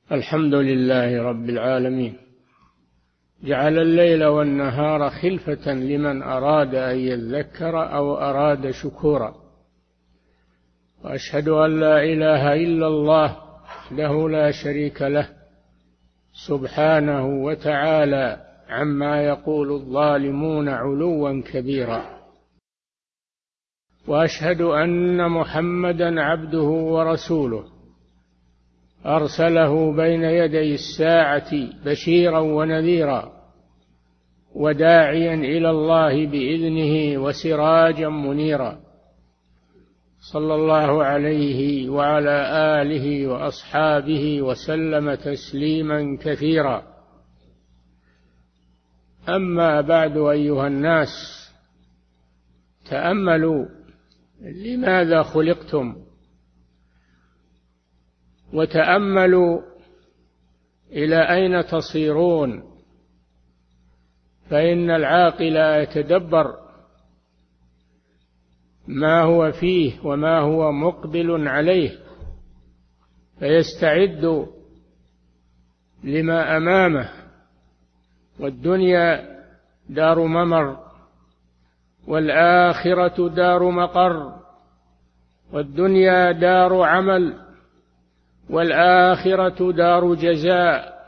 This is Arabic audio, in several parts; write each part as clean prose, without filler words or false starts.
الحمد لله رب العالمين، جعل الليل والنهار خلفة لمن أراد أن يذكر أو أراد شكورا، وأشهد أن لا إله إلا الله وحده لا شريك له سبحانه وتعالى عما يقول الظالمون علوا كبيرا، وأشهد أن محمدا عبده ورسوله أرسله بين يدي الساعة بشيرا ونذيرا وداعيا إلى الله بإذنه وسراجا منيرا، صلى الله عليه وعلى آله وأصحابه وسلم تسليما كثيرا. أما بعد، أيها الناس، تأملوا لماذا خلقتم، وتأملوا إلى أين تصيرون، فإن العاقل يتدبر ما هو فيه وما هو مقبل عليه، فيستعد لما أمامه. والدنيا دار ممر، والآخرة دار مقر، والدنيا دار عمل، والآخرة دار جزاء.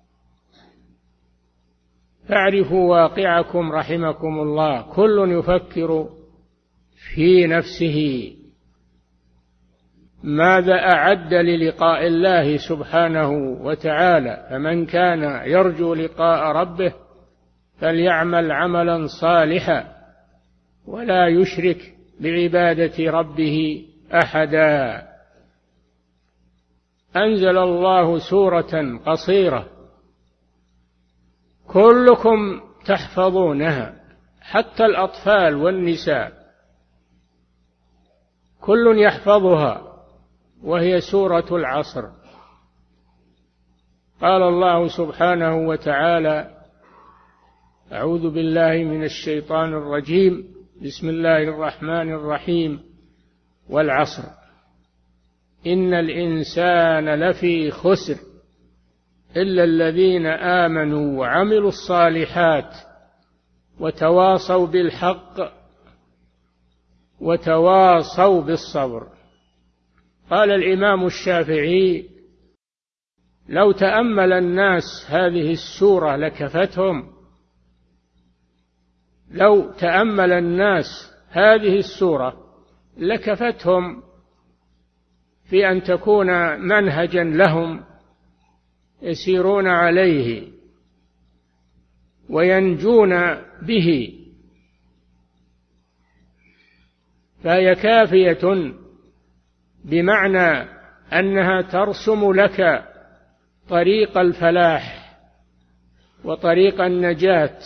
فاعرفوا واقعكم رحمكم الله، كل يفكر في نفسه ماذا أعد للقاء الله سبحانه وتعالى. فمن كان يرجو لقاء ربه فليعمل عملا صالحا ولا يشرك بعبادة ربه أحدا. أنزل الله سورة قصيرة كلكم تحفظونها، حتى الأطفال والنساء كل يحفظها، وهي سورة العصر. قال الله سبحانه وتعالى: أعوذ بالله من الشيطان الرجيم، بسم الله الرحمن الرحيم: والعصر إن الإنسان لفي خسر إلا الذين آمنوا وعملوا الصالحات وتواصوا بالحق وتواصوا بالصبر. قال الإمام الشافعي: لو تأمل الناس هذه السورة لكفتهم، لو تأمل الناس هذه السورة لكفتهم في أن تكون منهجا لهم يسيرون عليه وينجون به، فهي كافية، بمعنى أنها ترسم لك طريق الفلاح وطريق النجاة.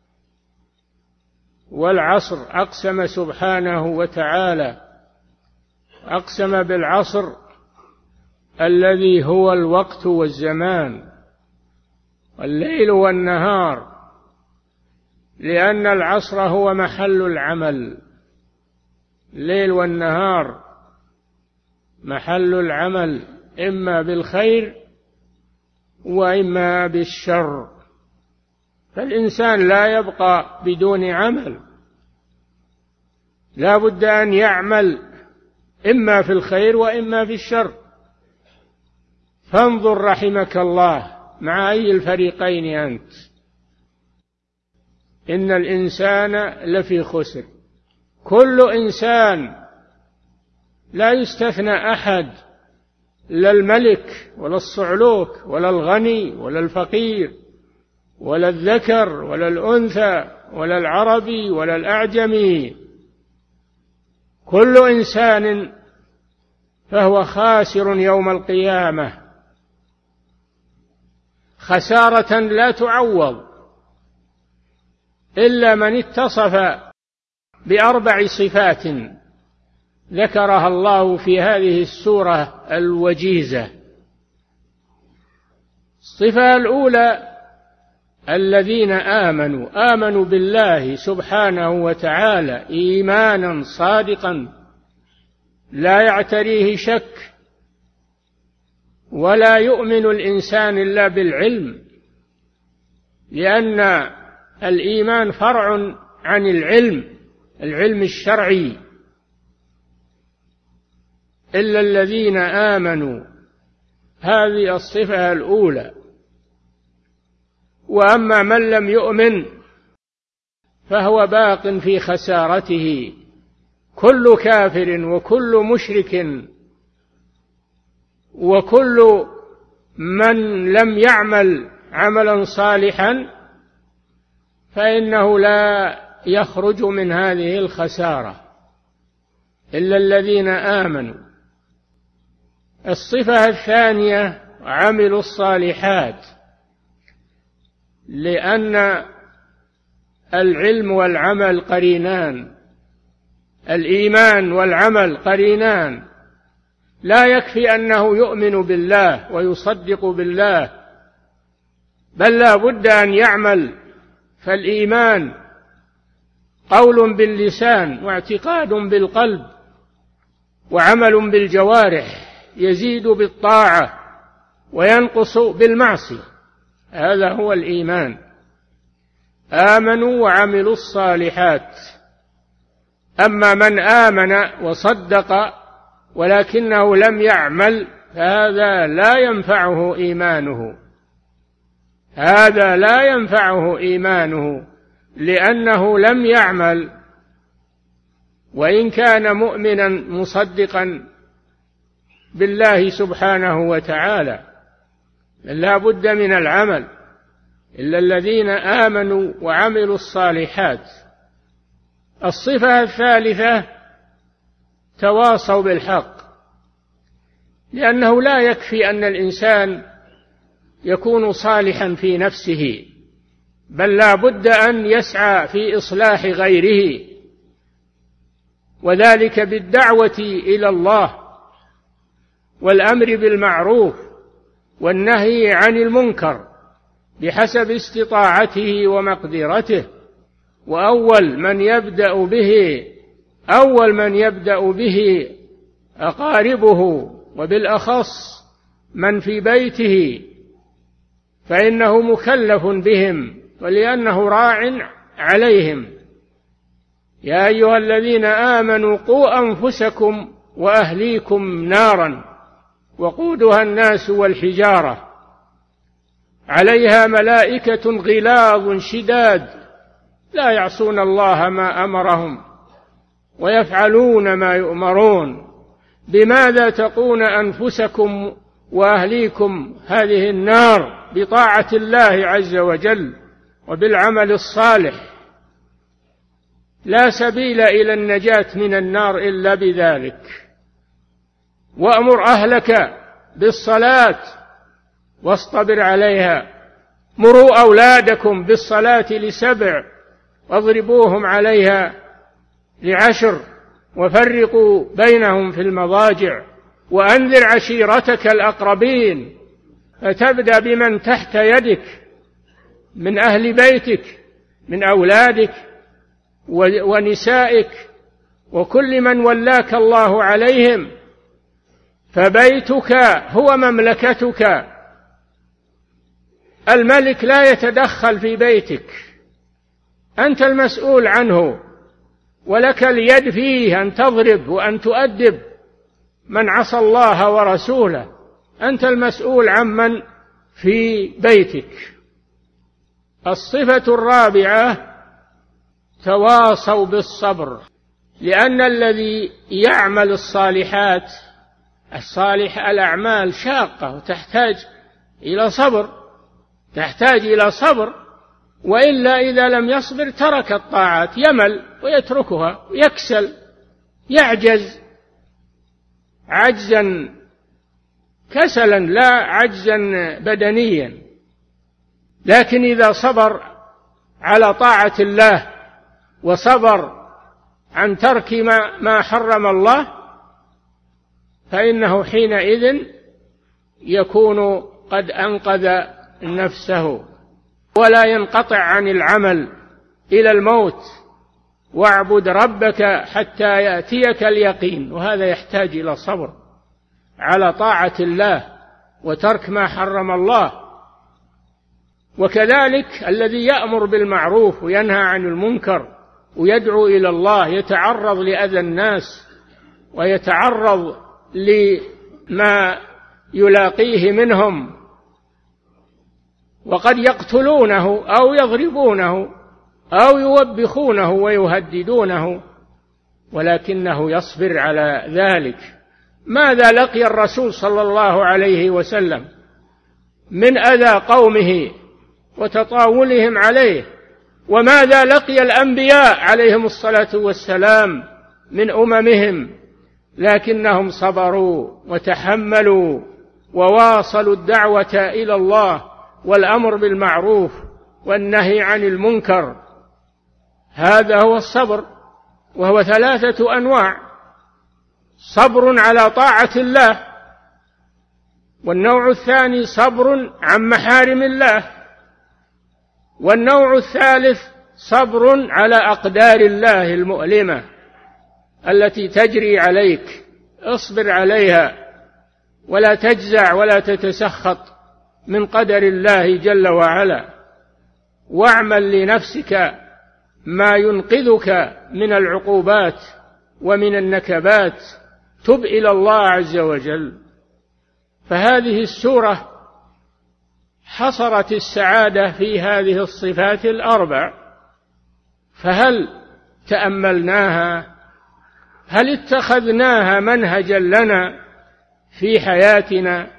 والعصر أقسم سبحانه وتعالى، أقسم بالعصر الذي هو الوقت والزمان والليل والنهار، لأن العصر هو محل العمل. الليل والنهار محل العمل، إما بالخير وإما بالشر، فالإنسان لا يبقى بدون عمل، لا بد أن يعمل إما في الخير وإما في الشر. فانظر رحمك الله مع أي الفريقين أنت. إن الإنسان لفي خسر، كل إنسان لا يستثنى أحد، لا الملك ولا الصعلوك ولا الغني ولا الفقير ولا الذكر ولا الأنثى ولا العربي ولا الأعجمي، كل إنسان فهو خاسر يوم القيامة خسارة لا تعوض، إلا من اتصف بأربع صفات ذكرها الله في هذه السورة الوجيزة. الصفة الأولى: الذين آمنوا بالله سبحانه وتعالى إيمانا صادقا لا يعتريه شك ولا يؤمن الإنسان إلا بالعلم، لأن الإيمان فرع عن العلم الشرعي، إلا الذين آمنوا، هذه الصفة الأولى. وأما من لم يؤمن فهو باق في خسارته. كل كافر وكل مشرك وكل من لم يعمل عملا صالحا فإنه لا يخرج من هذه الخسارة إلا الذين آمنوا. الصفة الثانية عملوا الصالحات، لأن العلم والعمل قرينان، الإيمان والعمل قرينان، لا يكفي أنه يؤمن بالله ويصدق بالله، بل لا بد أن يعمل. فالإيمان قول باللسان واعتقاد بالقلب وعمل بالجوارح، يزيد بالطاعة وينقص بالمعصية، هذا هو الإيمان. آمنوا وعملوا الصالحات. أما من آمن وصدق ولكنه لم يعمل فهذا لا ينفعه إيمانه، هذا لا ينفعه إيمانه، لأنه لم يعمل، وإن كان مؤمنا مصدقا بالله سبحانه وتعالى لا بد من العمل. إلا الذين آمنوا وعملوا الصالحات. الصفة الثالثة تواصوا بالحق، لأنه لا يكفي أن الإنسان يكون صالحا في نفسه، بل لا بد أن يسعى في إصلاح غيره، وذلك بالدعوة إلى الله والأمر بالمعروف والنهي عن المنكر بحسب استطاعته ومقدرته. وأول من يبدأ به أقاربه، وبالأخص من في بيته، فإنه مكلف بهم ولأنه راع عليهم. يا أيها الذين آمنوا قوا أنفسكم وأهليكم نارا وقودها الناس والحجارة عليها ملائكة غلاظ شداد لا يعصون الله ما أمرهم ويفعلون ما يؤمرون. بماذا تقون أنفسكم وأهليكم هذه النار؟ بطاعة الله عز وجل وبالعمل الصالح. لا سبيل إلى النجاة من النار إلا بذلك. وأمر أهلك بالصلاة واصطبر عليها. مروا أولادكم بالصلاة ل7 واضربوهم عليها ل10 وفرقوا بينهم في المضاجع. وأنذر عشيرتك الأقربين، فتبدأ بمن تحت يدك من أهل بيتك، من أولادك ونسائك وكل من ولاك الله عليهم، فبيتك هو مملكتك. الملك لا يتدخل في بيتك، أنت المسؤول عنه، ولك اليد فيه أن تضرب وأن تؤدب من عصى الله ورسوله. أنت المسؤول عمن في بيتك. الصفة الرابعة تواصوا بالصبر، لأن الذي يعمل الصالحات الأعمال شاقة وتحتاج إلى صبر، وإلا إذا لم يصبر ترك الطاعات، يمل ويتركها ويكسل، يعجز عجزا كسلا لا عجزا بدنيا. لكن إذا صبر على طاعة الله وصبر عن ترك ما حرم الله فإنه حينئذ يكون قد أنقذ نفسه، ولا ينقطع عن العمل إلى الموت. واعبد ربك حتى يأتيك اليقين. وهذا يحتاج إلى صبر على طاعة الله وترك ما حرم الله. وكذلك الذي يأمر بالمعروف وينهى عن المنكر ويدعو إلى الله يتعرض لأذى الناس ويتعرض لما يلاقيه منهم، وقد يقتلونه أو يضربونه أو يوبخونه ويهددونه، ولكنه يصبر على ذلك. ماذا لقي الرسول صلى الله عليه وسلم من أذى قومه وتطاولهم عليه؟ وماذا لقي الأنبياء عليهم الصلاة والسلام من أممهم؟ لكنهم صبروا وتحملوا وواصلوا الدعوة إلى الله والأمر بالمعروف والنهي عن المنكر. هذا هو الصبر، وهو 3 أنواع: صبر على طاعة الله، والنوع الثاني صبر عن محارم الله، والنوع الثالث صبر على أقدار الله المؤلمة التي تجري عليك. اصبر عليها ولا تجزع ولا تتسخط من قدر الله جل وعلا، واعمل لنفسك ما ينقذك من العقوبات ومن النكبات. تب إلى الله عز وجل. فهذه السورة حصرت السعادة في هذه الصفات ال4، فهل تأملناها؟ هل اتخذناها منهجا لنا في حياتنا؟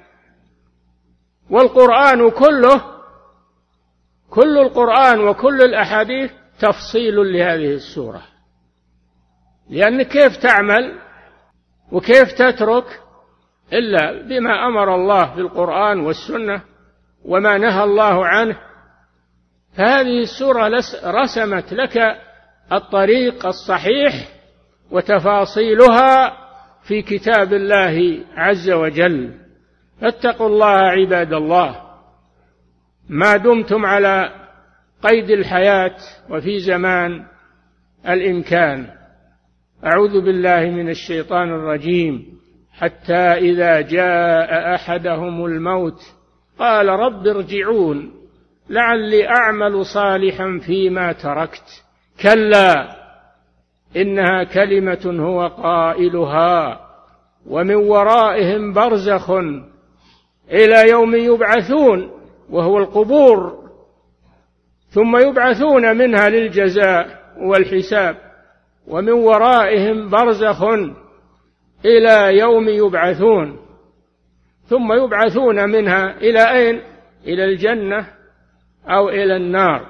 والقرآن كله، كل القرآن وكل الأحاديث تفصيل لهذه السورة، لأن كيف تعمل وكيف تترك إلا بما أمر الله في القرآن والسنة وما نهى الله عنه. فهذه السورة رسمت لك الطريق الصحيح وتفاصيلها في كتاب الله عز وجل. فاتقوا الله عباد الله ما دمتم على قيد الحياة وفي زمان الإمكان. أعوذ بالله من الشيطان الرجيم. حتى إذا جاء أحدهم الموت قال رب ارجعون لعلي أعمل صالحا فيما تركت كلا إنها كلمة هو قائلها ومن ورائهم برزخ إلى يوم يبعثون، وهو القبور، ثم يبعثون منها للجزاء والحساب. ومن ورائهم برزخ إلى يوم يبعثون، ثم يبعثون منها إلى أين؟ إلى الجنة أو إلى النار.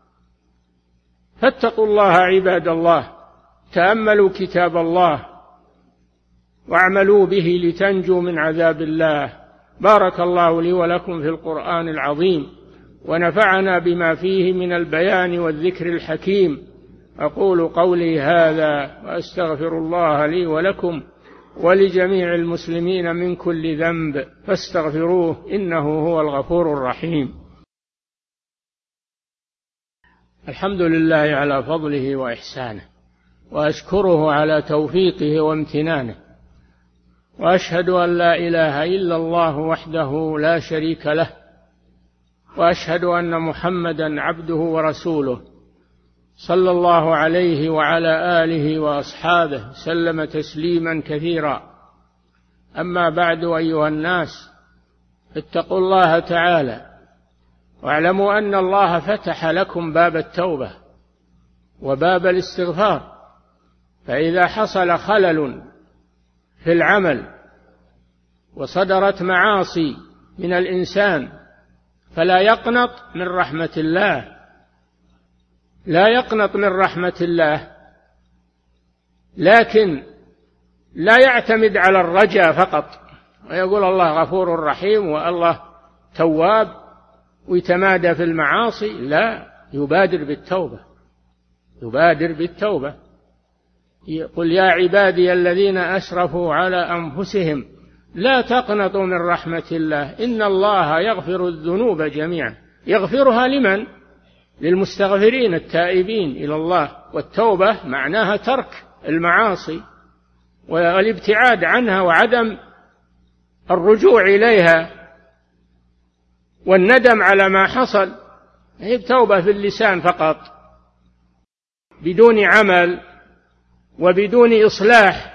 فاتقوا الله عباد الله، تأملوا كتاب الله واعملوا به لتنجوا من عذاب الله. بارك الله لي ولكم في القرآن العظيم، ونفعنا بما فيه من البيان والذكر الحكيم. أقول قولي هذا وأستغفر الله لي ولكم ولجميع المسلمين من كل ذنب فاستغفروه إنه هو الغفور الرحيم. الحمد لله على فضله وإحسانه، وأشكره على توفيقه وامتنانه، وأشهد أن لا إله إلا الله وحده لا شريك له، وأشهد أن محمدا عبده ورسوله صلى الله عليه وعلى آله وأصحابه سلم تسليما كثيرا. أما بعد، أيها الناس، اتقوا الله تعالى واعلموا أن الله فتح لكم باب التوبة وباب الاستغفار. فإذا حصل خلل في العمل وصدرت معاصي من الإنسان فلا يقنط من رحمة الله، لا يقنط من رحمة الله، لكن لا يعتمد على الرجاء فقط ويقول الله غفور رحيم والله تواب ويتمادى في المعاصي. لا، يبادر بالتوبة، يبادر بالتوبة. قل يا عبادي الذين أسرفوا على أنفسهم لا تقنطوا من رحمة الله إن الله يغفر الذنوب جميعا. يغفرها لمن؟ للمستغفرين التائبين إلى الله. والتوبة معناها ترك المعاصي والابتعاد عنها وعدم الرجوع إليها والندم على ما حصل، هي توبة في اللسان فقط بدون عمل وبدون إصلاح.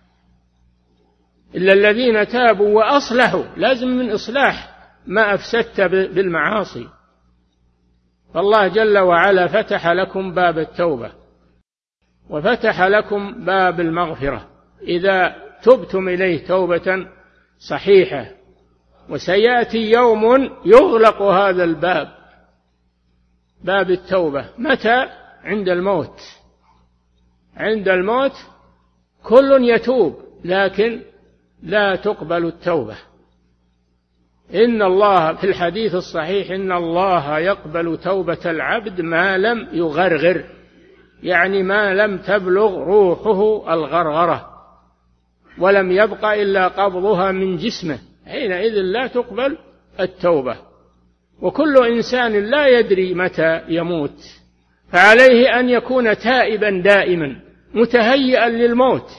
إلا الذين تابوا وأصلحوا، لازم من إصلاح ما أفسدت بالمعاصي. فالله جل وعلا فتح لكم باب التوبة وفتح لكم باب المغفرة إذا تبتم إليه توبة صحيحة. وسيأتي يوم يغلق هذا الباب، باب التوبة. متى؟ عند الموت. عند الموت كل يتوب، لكن لا تقبل التوبة. إن الله في الحديث الصحيح إن الله يقبل توبة العبد ما لم يغرغر، يعني ما لم تبلغ روحه الغرغرة ولم يبق إلا قبضها من جسمه، حينئذ لا تقبل التوبة. وكل إنسان لا يدري متى يموت، فعليه أن يكون تائبا دائما متهيئا للموت.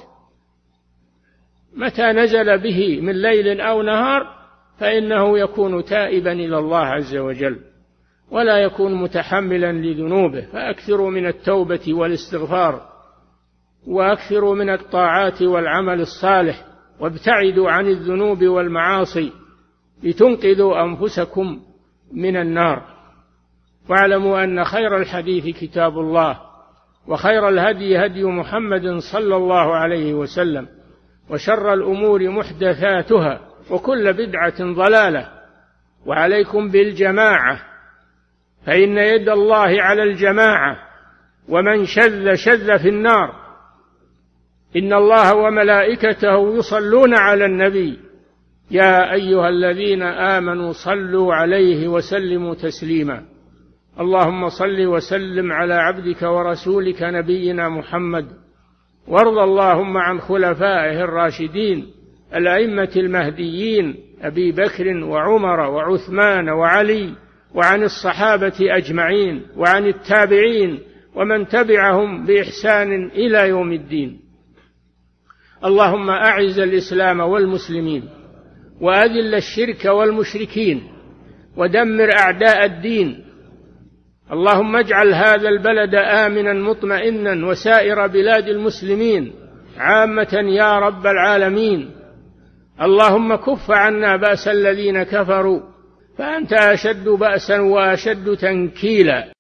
متى نزل به من ليل أو نهار فإنه يكون تائبا إلى الله عز وجل، ولا يكون متحملا لذنوبه. فأكثروا من التوبة والاستغفار، وأكثروا من الطاعات والعمل الصالح، وابتعدوا عن الذنوب والمعاصي لتنقذوا أنفسكم من النار. واعلموا أن خير الحديث كتاب الله، وخير الهدي هدي محمد صلى الله عليه وسلم، وشر الأمور محدثاتها، وكل بدعة ضلالة. وعليكم بالجماعة، فإن يد الله على الجماعة، ومن شذ شذ في النار. إن الله وملائكته يصلون على النبي يا أيها الذين آمنوا صلوا عليه وسلموا تسليما. اللهم صل وسلم على عبدك ورسولك نبينا محمد، وارض اللهم عن خلفائه الراشدين الأئمة المهديين أبي بكر وعمر وعثمان وعلي، وعن الصحابة أجمعين، وعن التابعين ومن تبعهم بإحسان إلى يوم الدين. اللهم أعز الإسلام والمسلمين، وأذل الشرك والمشركين، ودمر أعداء الدين. اللهم اجعل هذا البلد آمنا مطمئنا، وسائر بلاد المسلمين عامة يا رب العالمين. اللهم كف عنا بأس الذين كفروا، فأنت أشد بأسا وأشد تنكيلا.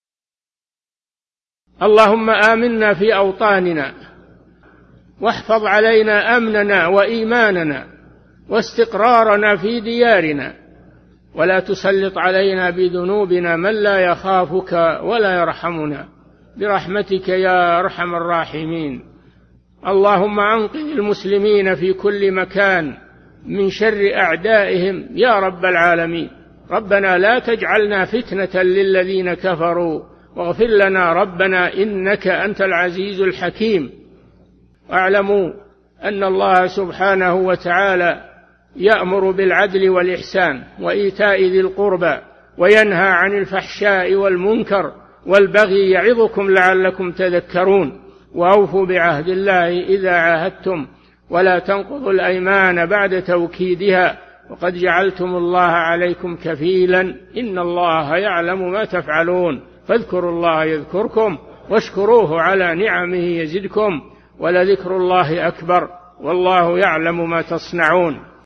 اللهم آمنا في أوطاننا، واحفظ علينا أمننا وإيماننا واستقرارنا في ديارنا، ولا تسلط علينا بذنوبنا من لا يخافك ولا يرحمنا، برحمتك يا أرحم الراحمين. اللهم أنقذ المسلمين في كل مكان من شر أعدائهم يا رب العالمين. ربنا لا تجعلنا فتنة للذين كفروا، واغفر لنا ربنا إنك أنت العزيز الحكيم. واعلموا أن الله سبحانه وتعالى يأمر بالعدل والإحسان وإيتاء ذي القربى، وينهى عن الفحشاء والمنكر والبغي، يعظكم لعلكم تذكرون. وأوفوا بعهد الله إذا عاهدتم، ولا تنقضوا الأيمان بعد توكيدها، وقد جعلتم الله عليكم كفيلا، إن الله يعلم ما تفعلون. فاذكروا الله يذكركم، واشكروه على نعمه يزدكم، ولذكر الله أكبر، والله يعلم ما تصنعون.